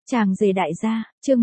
Chàng rể đại gia, chương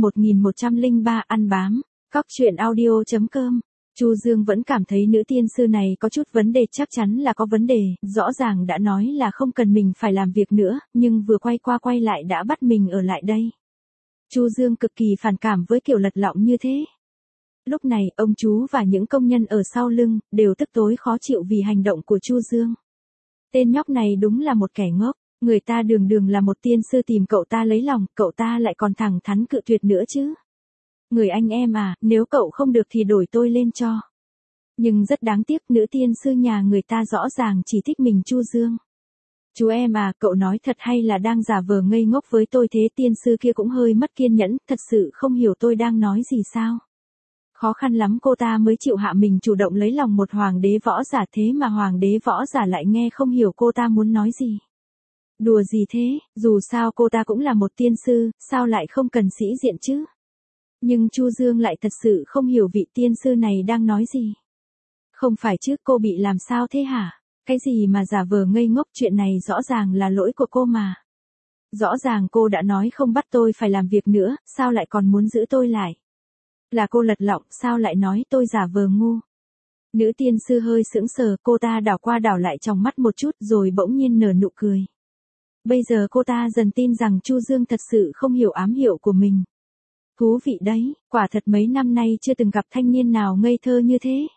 1103 ăn bám, cóc truyện audio.com. Chu Dương vẫn cảm thấy nữ tiên sư này có chút vấn đề, chắc chắn là có vấn đề, rõ ràng đã nói là không cần mình phải làm việc nữa, nhưng vừa quay qua quay lại đã bắt mình ở lại đây. Chu Dương cực kỳ phản cảm với kiểu lật lọng như thế. Lúc này, ông chú và những công nhân ở sau lưng, đều tức tối khó chịu vì hành động của Chu Dương. Tên nhóc này đúng là một kẻ ngốc. Người ta đường đường là một tiên sư tìm cậu ta lấy lòng, cậu ta lại còn thẳng thắn cự tuyệt nữa chứ. Người anh em à, nếu cậu không được thì đổi tôi lên cho. Nhưng rất đáng tiếc, nữ tiên sư nhà người ta rõ ràng chỉ thích mình Chu Dương. Chú em à, cậu nói thật hay là đang giả vờ ngây ngốc với tôi thế? Tiên sư kia cũng hơi mất kiên nhẫn, thật sự không hiểu tôi đang nói gì sao. Khó khăn lắm cô ta mới chịu hạ mình chủ động lấy lòng một hoàng đế võ giả, thế mà hoàng đế võ giả lại nghe không hiểu cô ta muốn nói gì. Đùa gì thế, dù sao cô ta cũng là một tiên sư, sao lại không cần sĩ diện chứ? Nhưng Chu Dương lại thật sự không hiểu vị tiên sư này đang nói gì. Không phải chứ, cô bị làm sao thế hả? Cái gì mà giả vờ ngây ngốc, chuyện này rõ ràng là lỗi của cô mà. Rõ ràng cô đã nói không bắt tôi phải làm việc nữa, sao lại còn muốn giữ tôi lại? Là cô lật lọng, sao lại nói tôi giả vờ ngu? Nữ tiên sư hơi sững sờ, cô ta đảo qua đảo lại trong mắt một chút rồi bỗng nhiên nở nụ cười. Bây giờ cô ta dần tin rằng Chu Dương thật sự không hiểu ám hiệu của mình. Thú vị đấy, quả thật mấy năm nay chưa từng gặp thanh niên nào ngây thơ như thế.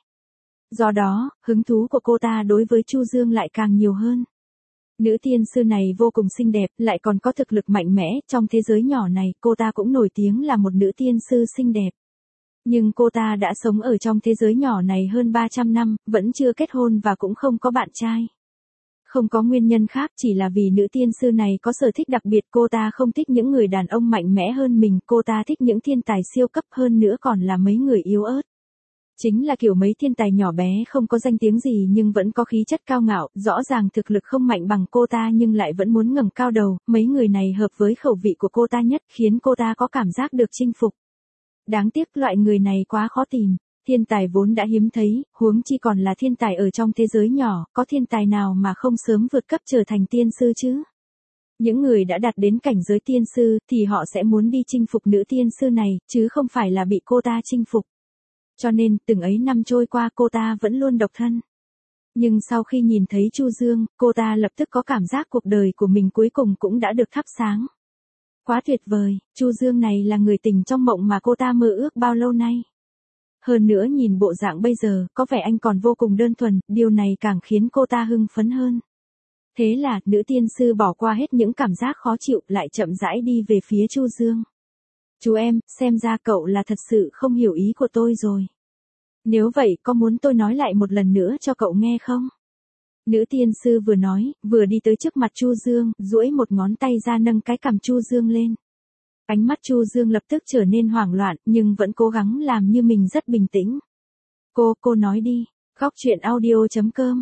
Do đó, hứng thú của cô ta đối với Chu Dương lại càng nhiều hơn. Nữ tiên sư này vô cùng xinh đẹp, lại còn có thực lực mạnh mẽ, trong thế giới nhỏ này, cô ta cũng nổi tiếng là một nữ tiên sư xinh đẹp. Nhưng cô ta đã sống ở trong thế giới nhỏ này hơn 300 năm, vẫn chưa kết hôn và cũng không có bạn trai. Không có nguyên nhân khác, chỉ là vì nữ tiên sư này có sở thích đặc biệt, cô ta không thích những người đàn ông mạnh mẽ hơn mình, cô ta thích những thiên tài siêu cấp, hơn nữa còn là mấy người yếu ớt. Chính là kiểu mấy thiên tài nhỏ bé không có danh tiếng gì nhưng vẫn có khí chất cao ngạo, rõ ràng thực lực không mạnh bằng cô ta nhưng lại vẫn muốn ngẩng cao đầu, mấy người này hợp với khẩu vị của cô ta nhất, khiến cô ta có cảm giác được chinh phục. Đáng tiếc loại người này quá khó tìm. Thiên tài vốn đã hiếm thấy, huống chi còn là thiên tài ở trong thế giới nhỏ, có thiên tài nào mà không sớm vượt cấp trở thành tiên sư chứ? Những người đã đạt đến cảnh giới tiên sư, thì họ sẽ muốn đi chinh phục nữ tiên sư này, chứ không phải là bị cô ta chinh phục. Cho nên, từng ấy năm trôi qua cô ta vẫn luôn độc thân. Nhưng sau khi nhìn thấy Chu Dương, cô ta lập tức có cảm giác cuộc đời của mình cuối cùng cũng đã được thắp sáng. Quá tuyệt vời, Chu Dương này là người tình trong mộng mà cô ta mơ ước bao lâu nay. Hơn nữa nhìn bộ dạng bây giờ, có vẻ anh còn vô cùng đơn thuần, điều này càng khiến cô ta hưng phấn hơn. Thế là, nữ tiên sư bỏ qua hết những cảm giác khó chịu, lại chậm rãi đi về phía Chu Dương. Chú em, xem ra cậu là thật sự không hiểu ý của tôi rồi. Nếu vậy, có muốn tôi nói lại một lần nữa cho cậu nghe không? Nữ tiên sư vừa nói, vừa đi tới trước mặt Chu Dương, duỗi một ngón tay ra nâng cái cằm Chu Dương lên. Ánh mắt Chu Dương lập tức trở nên hoảng loạn, nhưng vẫn cố gắng làm như mình rất bình tĩnh. Cô nói đi, khóc chuyện audio.com.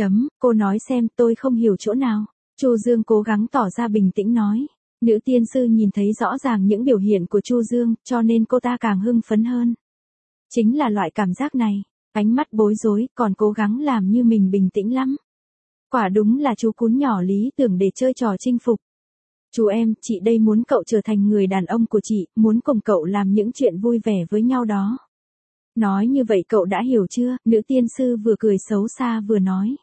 Cô nói xem tôi không hiểu chỗ nào. Chu Dương cố gắng tỏ ra bình tĩnh nói. Nữ tiên sư nhìn thấy rõ ràng những biểu hiện của Chu Dương, cho nên cô ta càng hưng phấn hơn. Chính là loại cảm giác này, ánh mắt bối rối, còn cố gắng làm như mình bình tĩnh lắm. Quả đúng là chú cún nhỏ lý tưởng để chơi trò chinh phục. Chú em, chị đây muốn cậu trở thành người đàn ông của chị, muốn cùng cậu làm những chuyện vui vẻ với nhau đó. Nói như vậy cậu đã hiểu chưa? Nữ tiên sư vừa cười xấu xa vừa nói.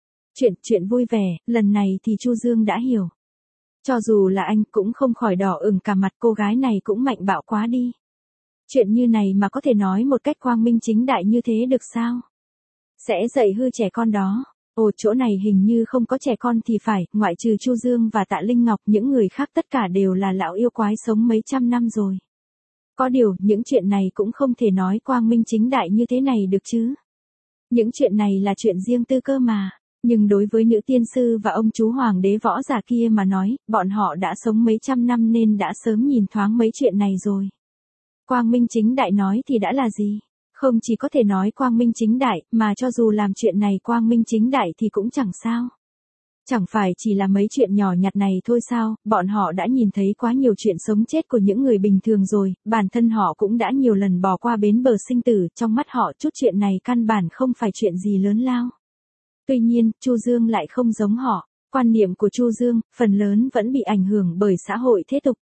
Chuyện vui vẻ, lần này thì Chu Dương đã hiểu. Cho dù là anh cũng không khỏi đỏ ửng cả mặt, cô gái này cũng mạnh bạo quá đi. Chuyện như này mà có thể nói một cách quang minh chính đại như thế được sao? Sẽ dạy hư trẻ con đó. Ồ, chỗ này hình như không có trẻ con thì phải, ngoại trừ Chu Dương và Tạ Linh Ngọc, những người khác tất cả đều là lão yêu quái sống mấy trăm năm rồi. Có điều, những chuyện này cũng không thể nói quang minh chính đại như thế này được chứ. Những chuyện này là chuyện riêng tư cơ mà. Nhưng đối với nữ tiên sư và ông chú hoàng đế võ giả kia mà nói, bọn họ đã sống mấy trăm năm nên đã sớm nhìn thoáng mấy chuyện này rồi. Quang minh chính đại nói thì đã là gì? Không chỉ có thể nói quang minh chính đại, mà cho dù làm chuyện này quang minh chính đại thì cũng chẳng sao. Chẳng phải chỉ là mấy chuyện nhỏ nhặt này thôi sao, bọn họ đã nhìn thấy quá nhiều chuyện sống chết của những người bình thường rồi, bản thân họ cũng đã nhiều lần bò qua bến bờ sinh tử, trong mắt họ chút chuyện này căn bản không phải chuyện gì lớn lao. Tuy nhiên, Chu Dương lại không giống họ, quan niệm của Chu Dương, phần lớn vẫn bị ảnh hưởng bởi xã hội thế tục.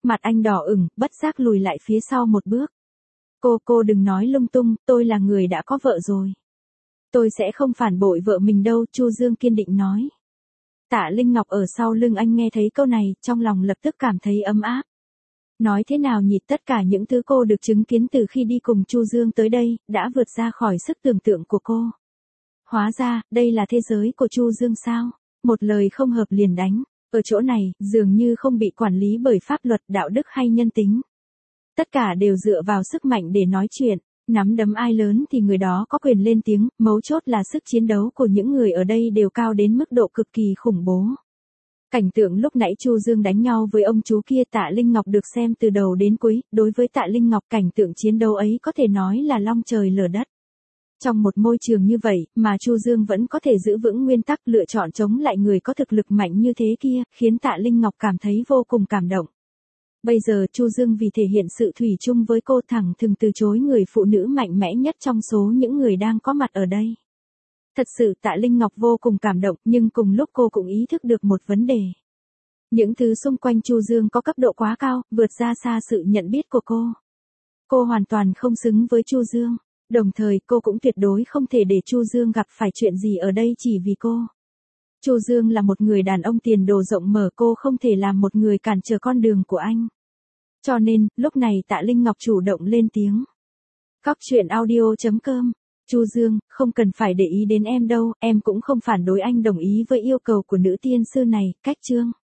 Mặt anh đỏ ửng, bất giác lùi lại phía sau một bước. Cô đừng nói lung tung, tôi là người đã có vợ rồi. Tôi sẽ không phản bội vợ mình đâu, Chu Dương kiên định nói. Tạ Linh Ngọc ở sau lưng anh nghe thấy câu này, trong lòng lập tức cảm thấy ấm áp. Nói thế nào nhỉ, tất cả những thứ cô được chứng kiến từ khi đi cùng Chu Dương tới đây, đã vượt ra khỏi sức tưởng tượng của cô. Hóa ra, đây là thế giới của Chu Dương sao? Một lời không hợp liền đánh. Ở chỗ này, dường như không bị quản lý bởi pháp luật, đạo đức hay nhân tính. Tất cả đều dựa vào sức mạnh để nói chuyện. Nắm đấm ai lớn thì người đó có quyền lên tiếng, mấu chốt là sức chiến đấu của những người ở đây đều cao đến mức độ cực kỳ khủng bố. Cảnh tượng lúc nãy Chu Dương đánh nhau với ông chú kia, Tạ Linh Ngọc được xem từ đầu đến cuối, đối với Tạ Linh Ngọc cảnh tượng chiến đấu ấy có thể nói là long trời lở đất. Trong một môi trường như vậy, mà Chu Dương vẫn có thể giữ vững nguyên tắc lựa chọn chống lại người có thực lực mạnh như thế kia, khiến Tạ Linh Ngọc cảm thấy vô cùng cảm động. Bây giờ Chu Dương vì thể hiện sự thủy chung với cô thẳng thừng từ chối người phụ nữ mạnh mẽ nhất trong số những người đang có mặt ở đây. Thật sự Tạ Linh Ngọc vô cùng cảm động, nhưng cùng lúc cô cũng ý thức được một vấn đề. Những thứ xung quanh Chu Dương có cấp độ quá cao, vượt ra xa sự nhận biết của cô. Cô hoàn toàn không xứng với Chu Dương. Đồng thời cô cũng tuyệt đối không thể để Chu Dương gặp phải chuyện gì ở đây chỉ vì cô. Chu Dương là một người đàn ông tiền đồ rộng mở, cô không thể làm một người cản trở con đường của anh. Cho nên, lúc này Tạ Linh Ngọc chủ động lên tiếng. Cóc truyện audio.com. Chu Dương, không cần phải để ý đến em đâu, em cũng không phản đối anh đồng ý với yêu cầu của nữ tiên sư này, cách chương.